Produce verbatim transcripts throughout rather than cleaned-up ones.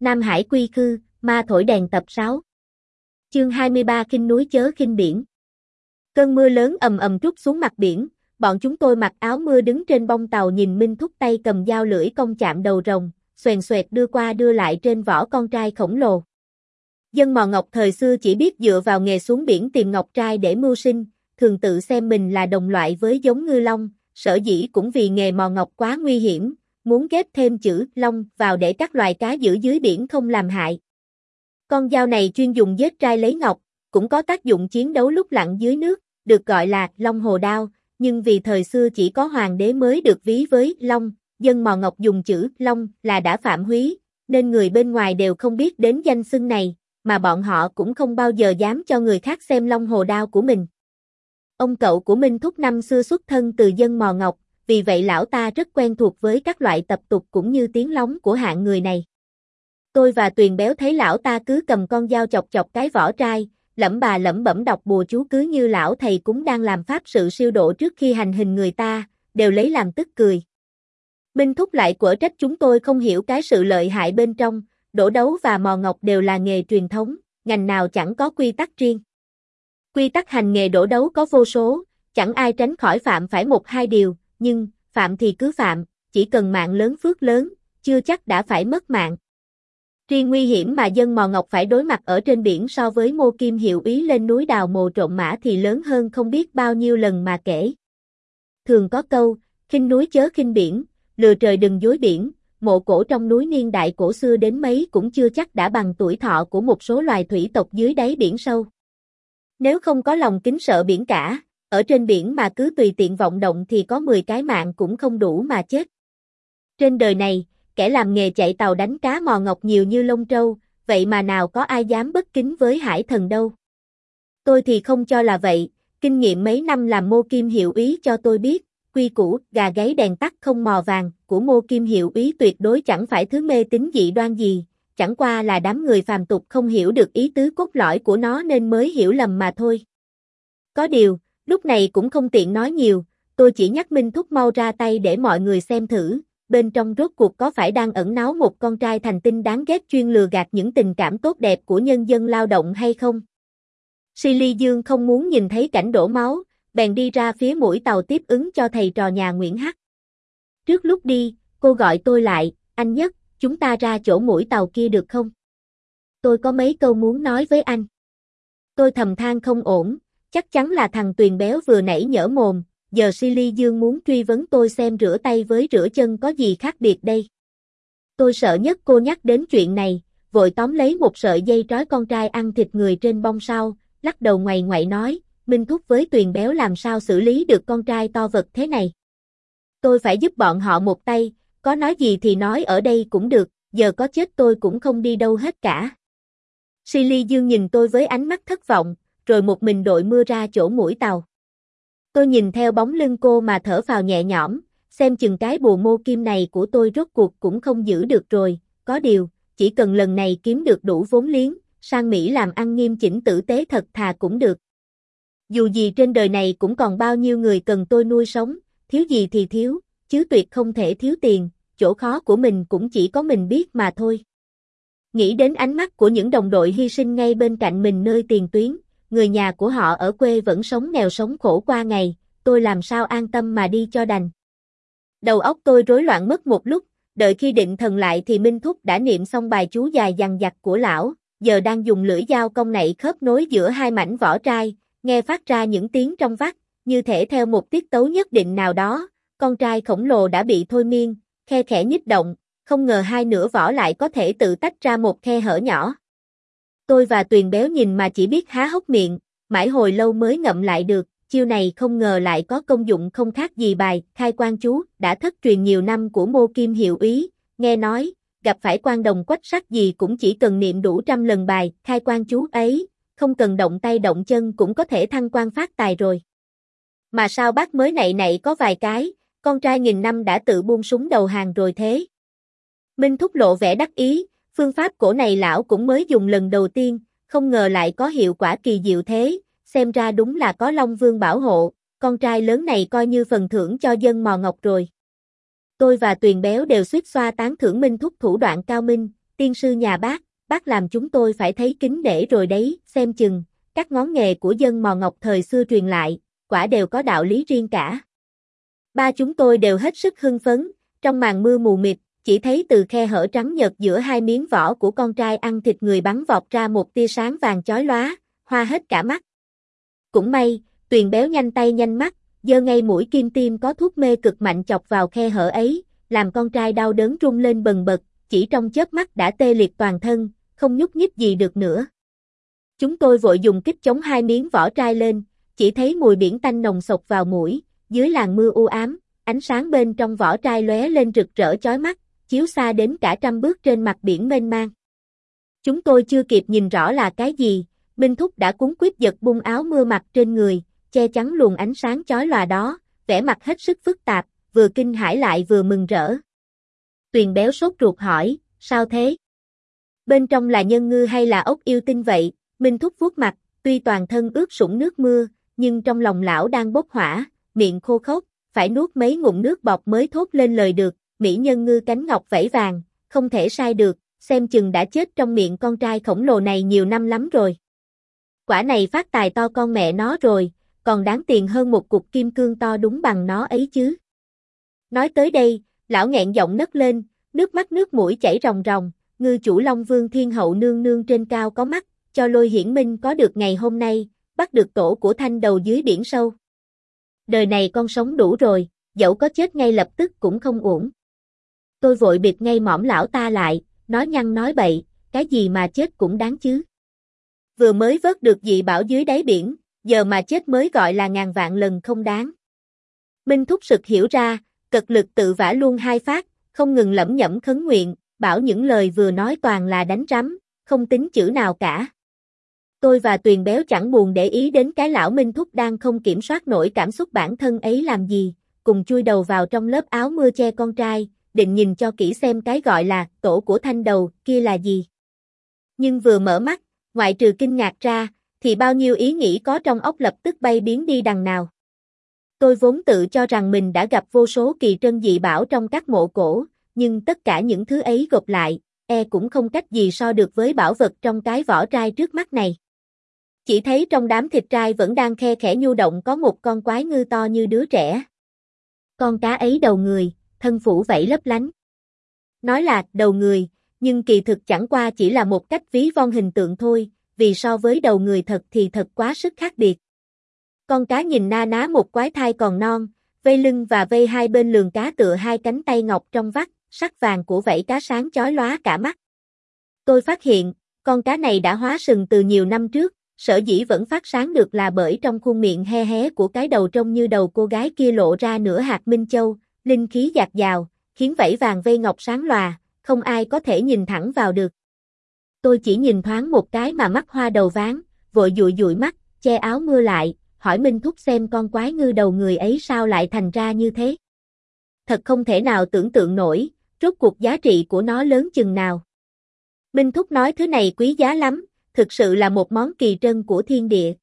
Nam Hải quy khư, ma thổi đèn tập sáu. Chương hai mươi ba khinh núi chớ khinh biển. Cơn mưa lớn ầm ầm trút xuống mặt biển, bọn chúng tôi mặc áo mưa đứng trên bông tàu nhìn Minh Thúc tay cầm dao lưỡi cong chạm đầu rồng, xoèn xoẹt đưa qua đưa lại trên vỏ con trai khổng lồ. Dân Mò Ngọc thời xưa chỉ biết dựa vào nghề xuống biển tìm ngọc trai để mưu sinh, thường tự xem mình là đồng loại với giống ngư long, sở dĩ cũng vì nghề mò ngọc quá nguy hiểm, muốn ghép thêm chữ long vào để các loài cá giữ dưới biển không làm hại. Con dao này chuyên dùng giết trai lấy ngọc, cũng có tác dụng chiến đấu lúc lặn dưới nước, được gọi là Long Hồ Đao, nhưng vì thời xưa chỉ có hoàng đế mới được ví với long, dân Mò Ngọc dùng chữ long là đã phạm húy, nên người bên ngoài đều không biết đến danh xưng này, mà bọn họ cũng không bao giờ dám cho người khác xem Long Hồ Đao của mình. Ông cậu của Minh Thúc năm xưa xuất thân từ dân Mò Ngọc, vì vậy lão ta rất quen thuộc với các loại tập tục cũng như tiếng lóng của hạng người này. Tôi và Tuyền Béo thấy lão ta cứ cầm con dao chọc chọc cái vỏ trai, lẩm bà lẩm bẩm đọc bùa chú cứ như lão thầy cúng đang làm pháp sự siêu độ trước khi hành hình người ta, đều lấy làm tức cười. Minh Thúc lại quở trách chúng tôi không hiểu cái sự lợi hại bên trong, đổ đấu và mò ngọc đều là nghề truyền thống, ngành nào chẳng có quy tắc riêng. Quy tắc hành nghề đổ đấu có vô số, chẳng ai tránh khỏi phạm phải một hai điều, nhưng, phạm thì cứ phạm, chỉ cần mạng lớn phước lớn, chưa chắc đã phải mất mạng. Riêng nguy hiểm mà dân Mò Ngọc phải đối mặt ở trên biển so với Mô Kim hiệu úy lên núi đào mồ trộm mã thì lớn hơn không biết bao nhiêu lần mà kể. Thường có câu, khinh núi chớ khinh biển, lừa trời đừng dối biển, mộ cổ trong núi niên đại cổ xưa đến mấy cũng chưa chắc đã bằng tuổi thọ của một số loài thủy tộc dưới đáy biển sâu. Nếu không có lòng kính sợ biển cả, ở trên biển mà cứ tùy tiện vọng động thì có mười cái mạng cũng không đủ mà chết. Trên đời này, kẻ làm nghề chạy tàu đánh cá mò ngọc nhiều như lông trâu, vậy mà nào có ai dám bất kính với hải thần đâu. Tôi thì không cho là vậy, kinh nghiệm mấy năm làm Mô Kim hiệu úy cho tôi biết, quy củ gà gáy đèn tắt không mò vàng của Mô Kim hiệu úy tuyệt đối chẳng phải thứ mê tín dị đoan gì, chẳng qua là đám người phàm tục không hiểu được ý tứ cốt lõi của nó nên mới hiểu lầm mà thôi. Có điều, lúc này cũng không tiện nói nhiều, tôi chỉ nhắc Minh Thúc mau ra tay để mọi người xem thử, bên trong rốt cuộc có phải đang ẩn náu một con trai thành tinh đáng ghét chuyên lừa gạt những tình cảm tốt đẹp của nhân dân lao động hay không? Silly Dương không muốn nhìn thấy cảnh đổ máu, bèn đi ra phía mũi tàu tiếp ứng cho thầy trò nhà Nguyễn Hắc. Trước lúc đi, cô gọi tôi lại, anh Nhất, chúng ta ra chỗ mũi tàu kia được không? Tôi có mấy câu muốn nói với anh. Tôi thầm than không ổn, chắc chắn là thằng Tuyền Béo vừa nãy nhỡ mồm, giờ Silly Dương muốn truy vấn tôi xem rửa tay với rửa chân có gì khác biệt đây. Tôi sợ nhất cô nhắc đến chuyện này, vội tóm lấy một sợi dây trói con trai ăn thịt người trên bông sau, lắc đầu ngoày ngoại nói, Minh Thúc với Tuyền Béo làm sao xử lý được con trai to vật thế này. Tôi phải giúp bọn họ một tay, có nói gì thì nói ở đây cũng được, giờ có chết tôi cũng không đi đâu hết cả. Silly Dương nhìn tôi với ánh mắt thất vọng, rồi một mình đội mưa ra chỗ mũi tàu. Tôi nhìn theo bóng lưng cô mà thở phào nhẹ nhõm, xem chừng cái bùa Mô Kim này của tôi rốt cuộc cũng không giữ được rồi, có điều, chỉ cần lần này kiếm được đủ vốn liếng, sang Mỹ làm ăn nghiêm chỉnh tử tế thật thà cũng được. Dù gì trên đời này cũng còn bao nhiêu người cần tôi nuôi sống, thiếu gì thì thiếu, chứ tuyệt không thể thiếu tiền, chỗ khó của mình cũng chỉ có mình biết mà thôi. Nghĩ đến ánh mắt của những đồng đội hy sinh ngay bên cạnh mình nơi tiền tuyến, người nhà của họ ở quê vẫn sống nghèo sống khổ qua ngày, tôi làm sao an tâm mà đi cho đành. Đầu óc tôi rối loạn mất một lúc, đợi khi định thần lại thì Minh Thúc đã niệm xong bài chú dài dằng dặc của lão, giờ đang dùng lưỡi dao cong nảy khớp nối giữa hai mảnh vỏ trai, nghe phát ra những tiếng trong vắt, như thể theo một tiết tấu nhất định nào đó, con trai khổng lồ đã bị thôi miên, khe khẽ nhích động, không ngờ hai nửa vỏ lại có thể tự tách ra một khe hở nhỏ. Tôi và Tuyền Béo nhìn mà chỉ biết há hốc miệng, mãi hồi lâu mới ngậm lại được, chiêu này không ngờ lại có công dụng không khác gì bài khai quan chú đã thất truyền nhiều năm của Mô Kim hiệu úy, nghe nói, gặp phải quan đồng quách sắc gì cũng chỉ cần niệm đủ trăm lần bài khai quan chú ấy, không cần động tay động chân cũng có thể thăng quan phát tài rồi. Mà sao bác mới nạy nạy có vài cái, con trai nghìn năm đã tự buông súng đầu hàng rồi thế? Minh Thúc lộ vẻ đắc ý, phương pháp cổ này lão cũng mới dùng lần đầu tiên, không ngờ lại có hiệu quả kỳ diệu thế, xem ra đúng là có Long Vương bảo hộ, con trai lớn này coi như phần thưởng cho dân Mò Ngọc rồi. Tôi và Tuyền Béo đều suýt xoa tán thưởng Minh Thúc thủ đoạn cao minh, tiên sư nhà bác, bác làm chúng tôi phải thấy kính nể rồi đấy, xem chừng, các ngón nghề của dân mò ngọc thời xưa truyền lại, quả đều có đạo lý riêng cả. Ba chúng tôi đều hết sức hưng phấn, trong màn mưa mù mịt, chỉ thấy từ khe hở trắng nhợt giữa hai miếng vỏ của con trai ăn thịt người bắn vọt ra một tia sáng vàng chói lóa, hoa hết cả mắt. Cũng may, Tuyền béo nhanh tay nhanh mắt, giơ ngay mũi kim tiêm có thuốc mê cực mạnh chọc vào khe hở ấy, làm con trai đau đớn rung lên bần bật, chỉ trong chớp mắt đã tê liệt toàn thân, không nhúc nhích gì được nữa. Chúng tôi vội dùng kích chống hai miếng vỏ trai lên, chỉ thấy mùi biển tanh nồng sộc vào mũi, dưới làn mưa u ám, ánh sáng bên trong vỏ trai lóe lên rực rỡ chói mắt, chiếu xa đến cả trăm bước trên mặt biển mênh mang. Chúng tôi chưa kịp nhìn rõ là cái gì, Minh Thúc đã cuống quýt giật bung áo mưa mặc trên người, che chắn luồng ánh sáng chói lòa đó, vẻ mặt hết sức phức tạp, vừa kinh hãi lại vừa mừng rỡ. Tuyền béo sốt ruột hỏi, sao thế? Bên trong là nhân ngư hay là ốc yêu tinh vậy? Minh Thúc vuốt mặt, tuy toàn thân ướt sũng nước mưa, nhưng trong lòng lão đang bốc hỏa, miệng khô khốc, phải nuốt mấy ngụm nước bọt mới thốt lên lời được, mỹ nhân ngư cánh ngọc vẫy vàng, không thể sai được, xem chừng đã chết trong miệng con trai khổng lồ này nhiều năm lắm rồi. Quả này phát tài to con mẹ nó rồi, còn đáng tiền hơn một cục kim cương to đúng bằng nó ấy chứ. Nói tới đây, lão nghẹn giọng nấc lên, nước mắt nước mũi chảy ròng ròng, ngư chủ Long Vương Thiên Hậu nương nương trên cao có mắt, cho Lôi Hiển Minh có được ngày hôm nay, bắt được tổ của Thanh Đầu dưới biển sâu. Đời này con sống đủ rồi, dẫu có chết ngay lập tức cũng không uổng. Tôi vội bịt ngay mõm lão ta lại, nói nhăng nói bậy, cái gì mà chết cũng đáng chứ. Vừa mới vớt được dị bảo dưới đáy biển, giờ mà chết mới gọi là ngàn vạn lần không đáng. Minh Thúc sực hiểu ra, cật lực tự vả luôn hai phát, không ngừng lẩm nhẩm khấn nguyện, bảo những lời vừa nói toàn là đánh rắm, không tính chữ nào cả. Tôi và Tuyền béo chẳng buồn để ý đến cái lão Minh Thúc đang không kiểm soát nổi cảm xúc bản thân ấy làm gì, cùng chui đầu vào trong lớp áo mưa che con trai, định nhìn cho kỹ xem cái gọi là tổ của Thanh Đầu kia là gì. Nhưng vừa mở mắt, ngoại trừ kinh ngạc ra, thì bao nhiêu ý nghĩ có trong óc lập tức bay biến đi đằng nào. Tôi vốn tự cho rằng mình đã gặp vô số kỳ trân dị bảo trong các mộ cổ, nhưng tất cả những thứ ấy gộp lại, e cũng không cách gì so được với bảo vật trong cái vỏ trai trước mắt này. Chỉ thấy trong đám thịt trai vẫn đang khe khẽ nhu động có một con quái ngư to như đứa trẻ. Con cá ấy đầu người, thân phủ vảy lấp lánh. Nói là đầu người, nhưng kỳ thực chẳng qua chỉ là một cách ví von hình tượng thôi, vì so với đầu người thật thì thật quá sức khác biệt. Con cá nhìn na ná một quái thai còn non, vây lưng và vây hai bên lườn cá tựa hai cánh tay ngọc trong vắt, sắc vàng của vảy cá sáng chói lóa cả mắt. Tôi phát hiện, con cá này đã hóa sừng từ nhiều năm trước, sở dĩ vẫn phát sáng được là bởi trong khuôn miệng he hé của cái đầu trông như đầu cô gái kia lộ ra nửa hạt minh châu, linh khí dạt dào, khiến vảy vàng vây ngọc sáng lòa, không ai có thể nhìn thẳng vào được. Tôi chỉ nhìn thoáng một cái mà mắt hoa đầu váng, vội dụi dụi mắt, che áo mưa lại, hỏi Minh Thúc xem con quái ngư đầu người ấy sao lại thành ra như thế. Thật không thể nào tưởng tượng nổi, rốt cuộc giá trị của nó lớn chừng nào. Minh Thúc nói thứ này quý giá lắm, thực sự là một món kỳ trân của thiên địa.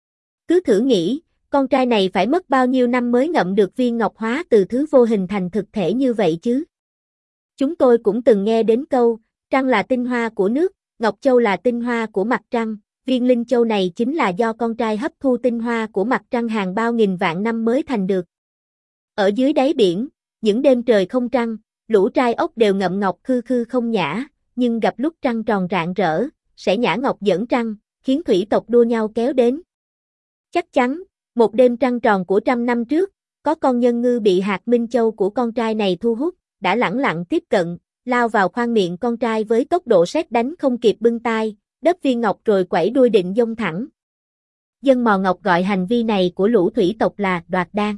Cứ thử nghĩ, con trai này phải mất bao nhiêu năm mới ngậm được viên ngọc hóa từ thứ vô hình thành thực thể như vậy chứ. Chúng tôi cũng từng nghe đến câu, trăng là tinh hoa của nước, ngọc châu là tinh hoa của mặt trăng, viên linh châu này chính là do con trai hấp thu tinh hoa của mặt trăng hàng bao nghìn vạn năm mới thành được. Ở dưới đáy biển, những đêm trời không trăng, lũ trai ốc đều ngậm ngọc khư khư không nhả, nhưng gặp lúc trăng tròn rạng rỡ, sẽ nhả ngọc dẫn trăng, khiến thủy tộc đua nhau kéo đến. Chắc chắn, một đêm trăng tròn của trăm năm trước, có con nhân ngư bị hạt minh châu của con trai này thu hút, đã lẳng lặng tiếp cận, lao vào khoang miệng con trai với tốc độ sét đánh không kịp bưng tai, đớp viên ngọc rồi quẩy đuôi định dông thẳng. Dân mò ngọc gọi hành vi này của lũ thủy tộc là đoạt đan.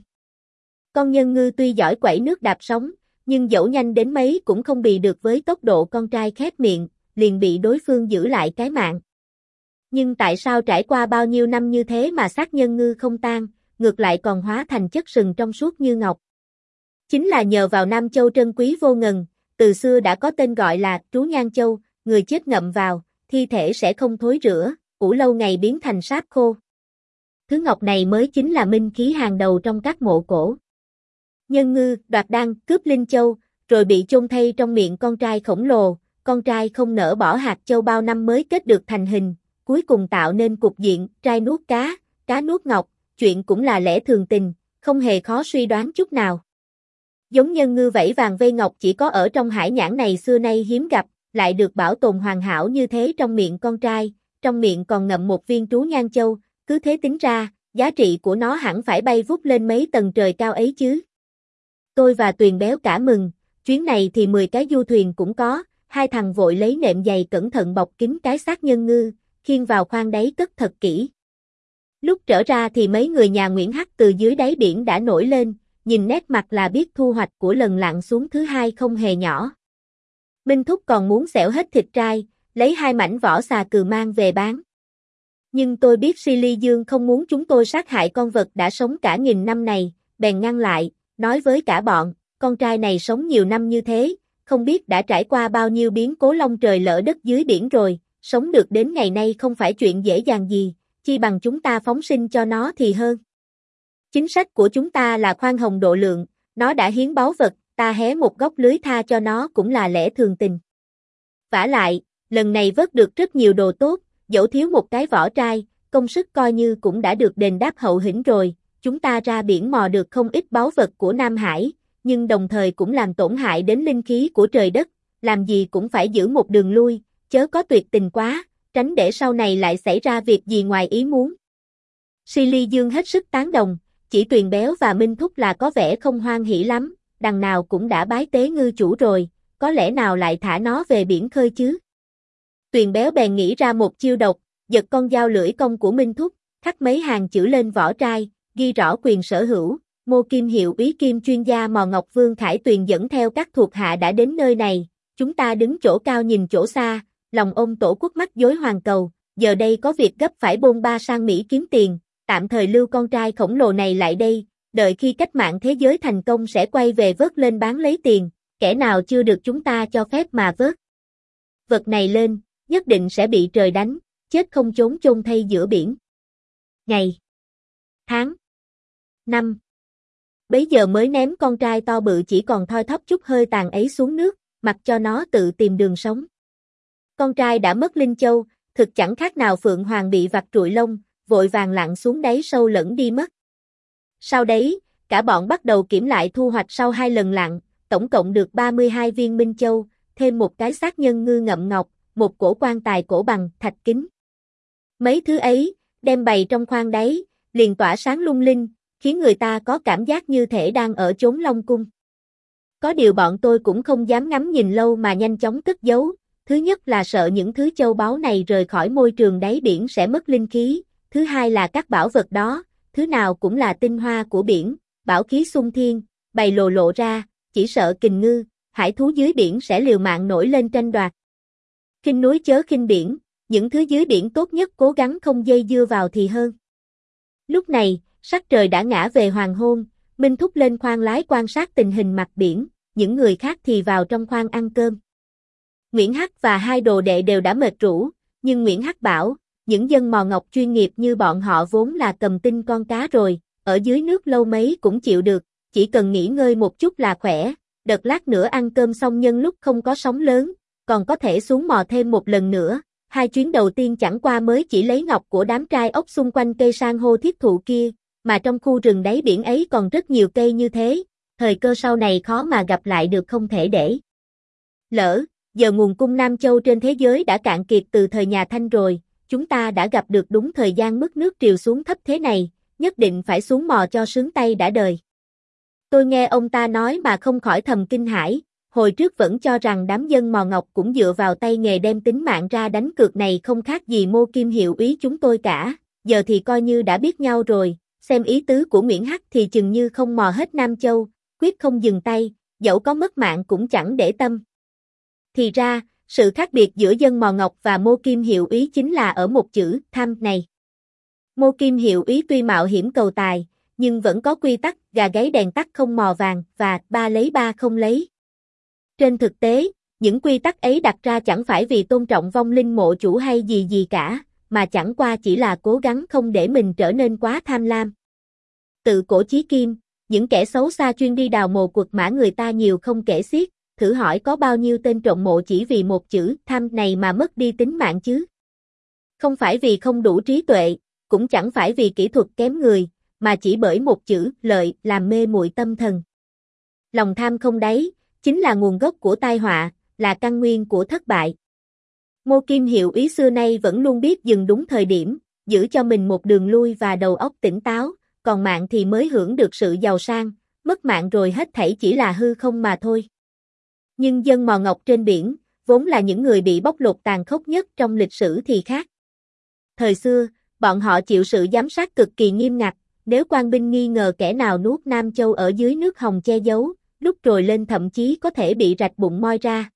Con nhân ngư tuy giỏi quẩy nước đạp sóng, nhưng dẫu nhanh đến mấy cũng không bì được với tốc độ con trai khép miệng, liền bị đối phương giữ lại cái mạng. Nhưng tại sao trải qua bao nhiêu năm như thế mà xác nhân ngư không tan, ngược lại còn hóa thành chất sừng trong suốt như ngọc? Chính là nhờ vào Nam Châu trân quý vô ngần, từ xưa đã có tên gọi là trú nhan châu, người chết ngậm vào, thi thể sẽ không thối rữa, ủ lâu ngày biến thành sáp khô. Thứ ngọc này mới chính là minh khí hàng đầu trong các mộ cổ. Nhân ngư, đoạt đan, cướp linh châu, rồi bị chôn thay trong miệng con trai khổng lồ, con trai không nỡ bỏ hạt châu bao năm mới kết được thành hình, cuối cùng tạo nên cục diện trai nuốt cá, cá nuốt ngọc, chuyện cũng là lẽ thường tình, không hề khó suy đoán chút nào. Giống nhân ngư vảy vàng vây ngọc chỉ có ở trong hải nhãn này xưa nay hiếm gặp, lại được bảo tồn hoàn hảo như thế trong miệng con trai, trong miệng còn ngậm một viên trú nhan châu, cứ thế tính ra, giá trị của nó hẳn phải bay vút lên mấy tầng trời cao ấy chứ. Tôi và Tuyền béo cả mừng, chuyến này thì mười cái du thuyền cũng có, hai thằng vội lấy nệm giày cẩn thận bọc kín cái xác nhân ngư, khiêng vào khoang đáy cất thật kỹ. Lúc trở ra thì mấy người nhà Nguyễn Hắc từ dưới đáy biển đã nổi lên, nhìn nét mặt là biết thu hoạch của lần lặn xuống thứ hai không hề nhỏ. Minh Thúc còn muốn xẻo hết thịt trai, lấy hai mảnh vỏ xà cừ mang về bán. Nhưng tôi biết Silly Dương không muốn chúng tôi sát hại con vật đã sống cả nghìn năm này, bèn ngăn lại, nói với cả bọn, con trai này sống nhiều năm như thế, không biết đã trải qua bao nhiêu biến cố long trời lỡ đất dưới biển rồi, sống được đến ngày nay không phải chuyện dễ dàng gì, chi bằng chúng ta phóng sinh cho nó thì hơn. Chính sách của chúng ta là khoan hồng độ lượng, nó đã hiến báu vật, ta hé một góc lưới tha cho nó cũng là lẽ thường tình. Vả lại, lần này vớt được rất nhiều đồ tốt, dẫu thiếu một cái vỏ trai, công sức coi như cũng đã được đền đáp hậu hĩnh rồi, chúng ta ra biển mò được không ít báu vật của Nam Hải, nhưng đồng thời cũng làm tổn hại đến linh khí của trời đất, làm gì cũng phải giữ một đường lui, chớ có tuyệt tình quá, tránh để sau này lại xảy ra việc gì ngoài ý muốn. Silly Dương hết sức tán đồng, chỉ Tuyền béo và Minh Thúc là có vẻ không hoan hỉ lắm, đằng nào cũng đã bái tế ngư chủ rồi, có lẽ nào lại thả nó về biển khơi chứ. Tuyền béo bèn nghĩ ra một chiêu độc, giật con dao lưỡi công của Minh Thúc, khắc mấy hàng chữ lên vỏ trai, ghi rõ quyền sở hữu, Mô Kim Hiệu úy Kim chuyên gia mò ngọc Vương Khải Tuyền dẫn theo các thuộc hạ đã đến nơi này, chúng ta đứng chỗ cao nhìn chỗ xa, lòng ôm tổ quốc mắt dối hoàn cầu, giờ đây có việc gấp phải bôn ba sang Mỹ kiếm tiền, tạm thời lưu con trai khổng lồ này lại đây, đợi khi cách mạng thế giới thành công sẽ quay về vớt lên bán lấy tiền, kẻ nào chưa được chúng ta cho phép mà vớt. Vật này lên, nhất định sẽ bị trời đánh, chết không chốn chôn thay giữa biển. Ngày, tháng, năm. Bấy giờ mới ném con trai to bự chỉ còn thoi thóp chút hơi tàn ấy xuống nước, mặc cho nó tự tìm đường sống. Con trai đã mất linh châu, thực chẳng khác nào phượng hoàng bị vặt trụi lông, vội vàng lặn xuống đáy sâu lẫn đi mất. Sau đấy, cả bọn bắt đầu kiểm lại thu hoạch sau hai lần lặn, tổng cộng được ba mươi hai viên minh châu, thêm một cái xác nhân ngư ngậm ngọc, một cổ quan tài cổ bằng thạch kính. Mấy thứ ấy, đem bày trong khoang đáy, liền tỏa sáng lung linh, khiến người ta có cảm giác như thể đang ở chốn Long Cung. Có điều bọn tôi cũng không dám ngắm nhìn lâu mà nhanh chóng cất giấu, thứ nhất là sợ những thứ châu báu này rời khỏi môi trường đáy biển sẽ mất linh khí, thứ hai là các bảo vật đó, thứ nào cũng là tinh hoa của biển, bảo khí xung thiên, bày lộ lộ ra, chỉ sợ kình ngư, hải thú dưới biển sẽ liều mạng nổi lên tranh đoạt. Khinh núi chớ khinh biển, những thứ dưới biển tốt nhất cố gắng không dây dưa vào thì hơn. Lúc này, sắc trời đã ngã về hoàng hôn, Minh Thúc lên khoang lái quan sát tình hình mặt biển, những người khác thì vào trong khoang ăn cơm. Nguyễn Hắc và hai đồ đệ đều đã mệt rũ, nhưng Nguyễn Hắc bảo, những dân mò ngọc chuyên nghiệp như bọn họ vốn là cầm tinh con cá rồi, ở dưới nước lâu mấy cũng chịu được, chỉ cần nghỉ ngơi một chút là khỏe, đợt lát nữa ăn cơm xong nhân lúc không có sóng lớn, còn có thể xuống mò thêm một lần nữa. Hai chuyến đầu tiên chẳng qua mới chỉ lấy ngọc của đám trai ốc xung quanh cây san hô thiết thụ kia, mà trong khu rừng đáy biển ấy còn rất nhiều cây như thế, thời cơ sau này khó mà gặp lại được không thể để lỡ, giờ nguồn cung Nam Châu trên thế giới đã cạn kiệt từ thời nhà Thanh rồi, chúng ta đã gặp được đúng thời gian mức nước triều xuống thấp thế này, nhất định phải xuống mò cho sướng tay đã đời. Tôi nghe ông ta nói mà không khỏi thầm kinh hãi, hồi trước vẫn cho rằng đám dân mò ngọc cũng dựa vào tay nghề đem tính mạng ra đánh cược này không khác gì Mô Kim Hiệu úy chúng tôi cả, giờ thì coi như đã biết nhau rồi, xem ý tứ của Nguyễn Hắc thì chừng như không mò hết Nam Châu, quyết không dừng tay, dẫu có mất mạng cũng chẳng để tâm. Thì ra, sự khác biệt giữa dân mò ngọc và Mô Kim Hiệu úy chính là ở một chữ tham này. Mô Kim Hiệu úy tuy mạo hiểm cầu tài, nhưng vẫn có quy tắc gà gáy đèn tắt không mò vàng và ba lấy ba không lấy. Trên thực tế, những quy tắc ấy đặt ra chẳng phải vì tôn trọng vong linh mộ chủ hay gì gì cả, mà chẳng qua chỉ là cố gắng không để mình trở nên quá tham lam. Tự cổ chí kim, những kẻ xấu xa chuyên đi đào mồ quật mã người ta nhiều không kể xiết, thử hỏi có bao nhiêu tên trộm mộ chỉ vì một chữ tham này mà mất đi tính mạng chứ? Không phải vì không đủ trí tuệ, cũng chẳng phải vì kỹ thuật kém người, mà chỉ bởi một chữ lợi làm mê muội tâm thần. Lòng tham không đáy, chính là nguồn gốc của tai họa, là căn nguyên của thất bại. Ngô Kim Hiệu Úy xưa nay vẫn luôn biết dừng đúng thời điểm, giữ cho mình một đường lui và đầu óc tỉnh táo, còn mạng thì mới hưởng được sự giàu sang, mất mạng rồi hết thảy chỉ là hư không mà thôi. Nhưng dân mò ngọc trên biển, vốn là những người bị bóc lột tàn khốc nhất trong lịch sử thì khác. Thời xưa, bọn họ chịu sự giám sát cực kỳ nghiêm ngặt, nếu quan binh nghi ngờ kẻ nào nuốt Nam Châu ở dưới nước hồng che giấu, lúc trồi lên thậm chí có thể bị rạch bụng moi ra.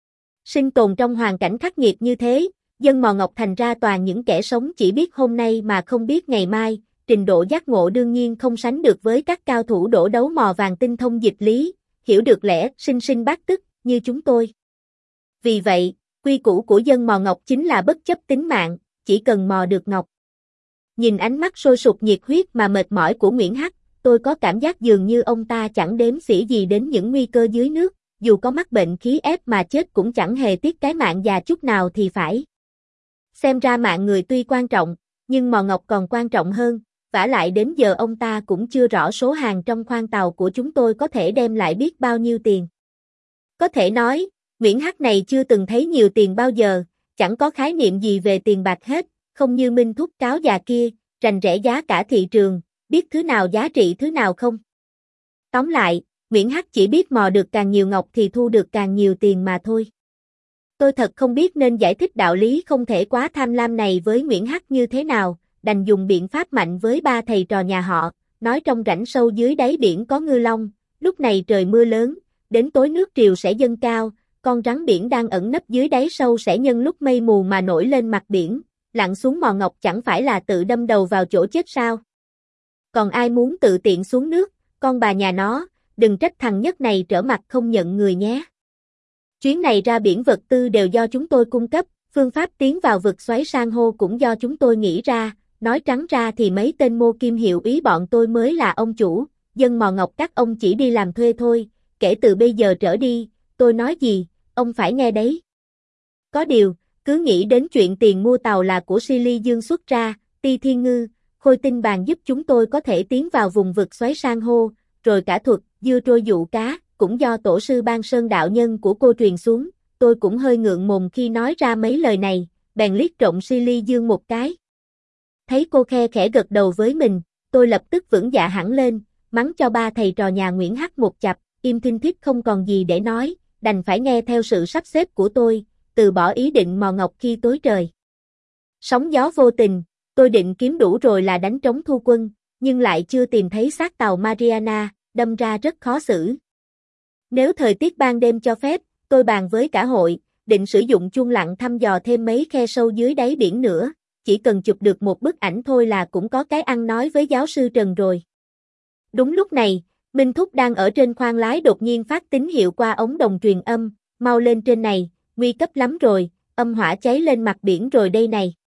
Sinh tồn trong hoàn cảnh khắc nghiệt như thế, dân mò ngọc thành ra toàn những kẻ sống chỉ biết hôm nay mà không biết ngày mai, trình độ giác ngộ đương nhiên không sánh được với các cao thủ đổ đấu mò vàng tinh thông dịch lý, hiểu được lẽ sinh sinh bát tức như chúng tôi. Vì vậy, quy củ của dân mò ngọc chính là bất chấp tính mạng, chỉ cần mò được ngọc. Nhìn ánh mắt sôi sục nhiệt huyết mà mệt mỏi của Nguyễn Hắc, tôi có cảm giác dường như ông ta chẳng đếm xỉa gì đến những nguy cơ dưới nước, dù có mắc bệnh khí ép mà chết cũng chẳng hề tiếc cái mạng già chút nào thì phải. Xem ra mạng người tuy quan trọng, nhưng mò ngọc còn quan trọng hơn, vả lại đến giờ ông ta cũng chưa rõ số hàng trong khoang tàu của chúng tôi có thể đem lại biết bao nhiêu tiền. Có thể nói, Nguyễn Hắc này chưa từng thấy nhiều tiền bao giờ, chẳng có khái niệm gì về tiền bạc hết, không như Minh Thúc cáo già kia, rành rẽ giá cả thị trường, biết thứ nào giá trị thứ nào không. Tóm lại, Nguyễn Hắc chỉ biết mò được càng nhiều ngọc thì thu được càng nhiều tiền mà thôi. Tôi thật không biết nên giải thích đạo lý không thể quá tham lam này với Nguyễn Hắc như thế nào, đành dùng biện pháp mạnh với ba thầy trò nhà họ, nói trong rãnh sâu dưới đáy biển có ngư long, lúc này trời mưa lớn, đến tối nước triều sẽ dâng cao, con rắn biển đang ẩn nấp dưới đáy sâu sẽ nhân lúc mây mù mà nổi lên mặt biển, lặn xuống mò ngọc chẳng phải là tự đâm đầu vào chỗ chết sao? Còn ai muốn tự tiện xuống nước, con bà nhà nó, đừng trách thằng Nhất này trở mặt không nhận người nhé. Chuyến này ra biển vật tư đều do chúng tôi cung cấp, phương pháp tiến vào vực xoáy san hô cũng do chúng tôi nghĩ ra, nói trắng ra thì mấy tên Ngô Kim Hiệu Úy bọn tôi mới là ông chủ, dân mò ngọc các ông chỉ đi làm thuê thôi, kể từ bây giờ trở đi, tôi nói gì, ông phải nghe đấy. Có điều, cứ nghĩ đến chuyện tiền mua tàu là của Silly Dương xuất ra, Ti Thiên Ngư, Khôi Tinh Bàn giúp chúng tôi có thể tiến vào vùng vực xoáy san hô, rồi cả thuật, dưa trôi dụ cá, cũng do tổ sư Ban Sơn đạo nhân của cô truyền xuống, tôi cũng hơi ngượng mồm khi nói ra mấy lời này, bèn liếc trộm Silly Dương một cái. Thấy cô khe khẽ gật đầu với mình, tôi lập tức vững dạ hẳn lên, mắng cho ba thầy trò nhà Nguyễn Hắc một chặp, im thinh thích không còn gì để nói, đành phải nghe theo sự sắp xếp của tôi, từ bỏ ý định mò ngọc khi tối trời. Sóng gió vô tình, tôi định kiếm đủ rồi là đánh trống thu quân, nhưng lại chưa tìm thấy xác tàu Mariana, đâm ra rất khó xử. Nếu thời tiết ban đêm cho phép, tôi bàn với cả hội, định sử dụng chuông lặn thăm dò thêm mấy khe sâu dưới đáy biển nữa, chỉ cần chụp được một bức ảnh thôi là cũng có cái ăn nói với giáo sư Trần rồi. Đúng lúc này, Minh Thúc đang ở trên khoang lái đột nhiên phát tín hiệu qua ống đồng truyền âm, mau lên trên này, nguy cấp lắm rồi, âm hỏa cháy lên mặt biển rồi đây này.